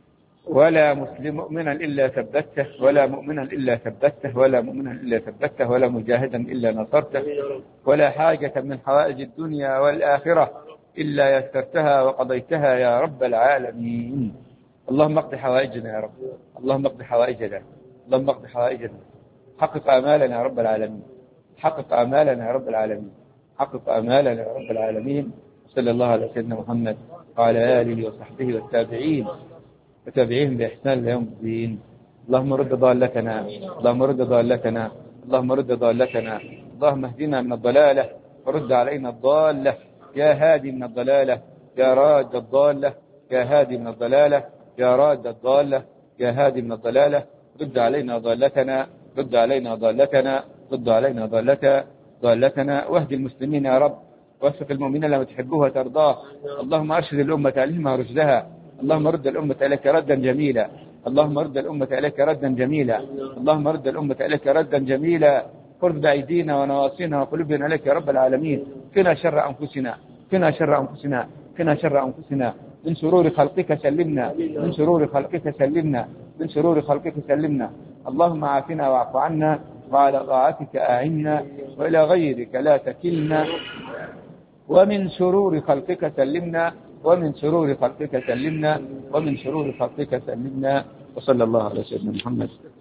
ولا مسلم مؤمنا إلا ثبته، ولا مؤمنا إلا ثبته، ولا مؤمنا إلا ثبته، ولا مجاهدا إلا نصرته، ولا حاجة من حوائج الدنيا والآخرة إلا يسرتها وقضيتها يا رب العالمين. اللهم اقض حوائجنا يا رب، اللهم اقض حوائجنا، اللهم اقض حوائجنا، حقق آمالنا يا رب العالمين، حقق آمالنا يا رب العالمين، حقق آمالنا يا رب العالمين. صلى الله على سيدنا محمد وعلى آله وصحبه والتابعين وتابعيهم بإحسان ليوم الدين. اللهم رد ضالتنا، اللهم رد ضالتنا، اللهم رد ضالتنا، اللهم اهدنا من الضلالة ورد علينا الضالة، يا هادي من الضلالة، يا راد الضالة، يا هادي من الضلالة، يا راد الضالة، يا هادي من الضلالة. رد علينا ضالتنا، رد علينا ضالتنا، رد علينا ضالتنا، واهد المسلمين يا رب، وفق المؤمنين لما تحبوه وترضاه. اللهم أرشد الأمة ألهمها رشدها، اللهم رد الأمة إليك ردا جميلا، اللهم رد الأمة إليك ردا جميلا، اللهم رد الأمة إليك ردا جميلا. فرد بأيدينا ونواصينا وقلوبنا إليك يا رب العالمين. كنا شر أنفسنا، كنا شر أنفسنا، كنا شر أنفسنا. من شرور خلقك سلمنا، من شرور خلقك سلمنا، من شرور خلقك سلمنا. اللهم عافنا واعف عنا، وعلى طاعتك أعنا، وإلى غيرك لا تكلنا. ومن شرور خلقك سلمنا، ومن شرور خلقك سلمنا، ومن شرور خلقك سلمنا. وصلى الله على سيدنا محمد.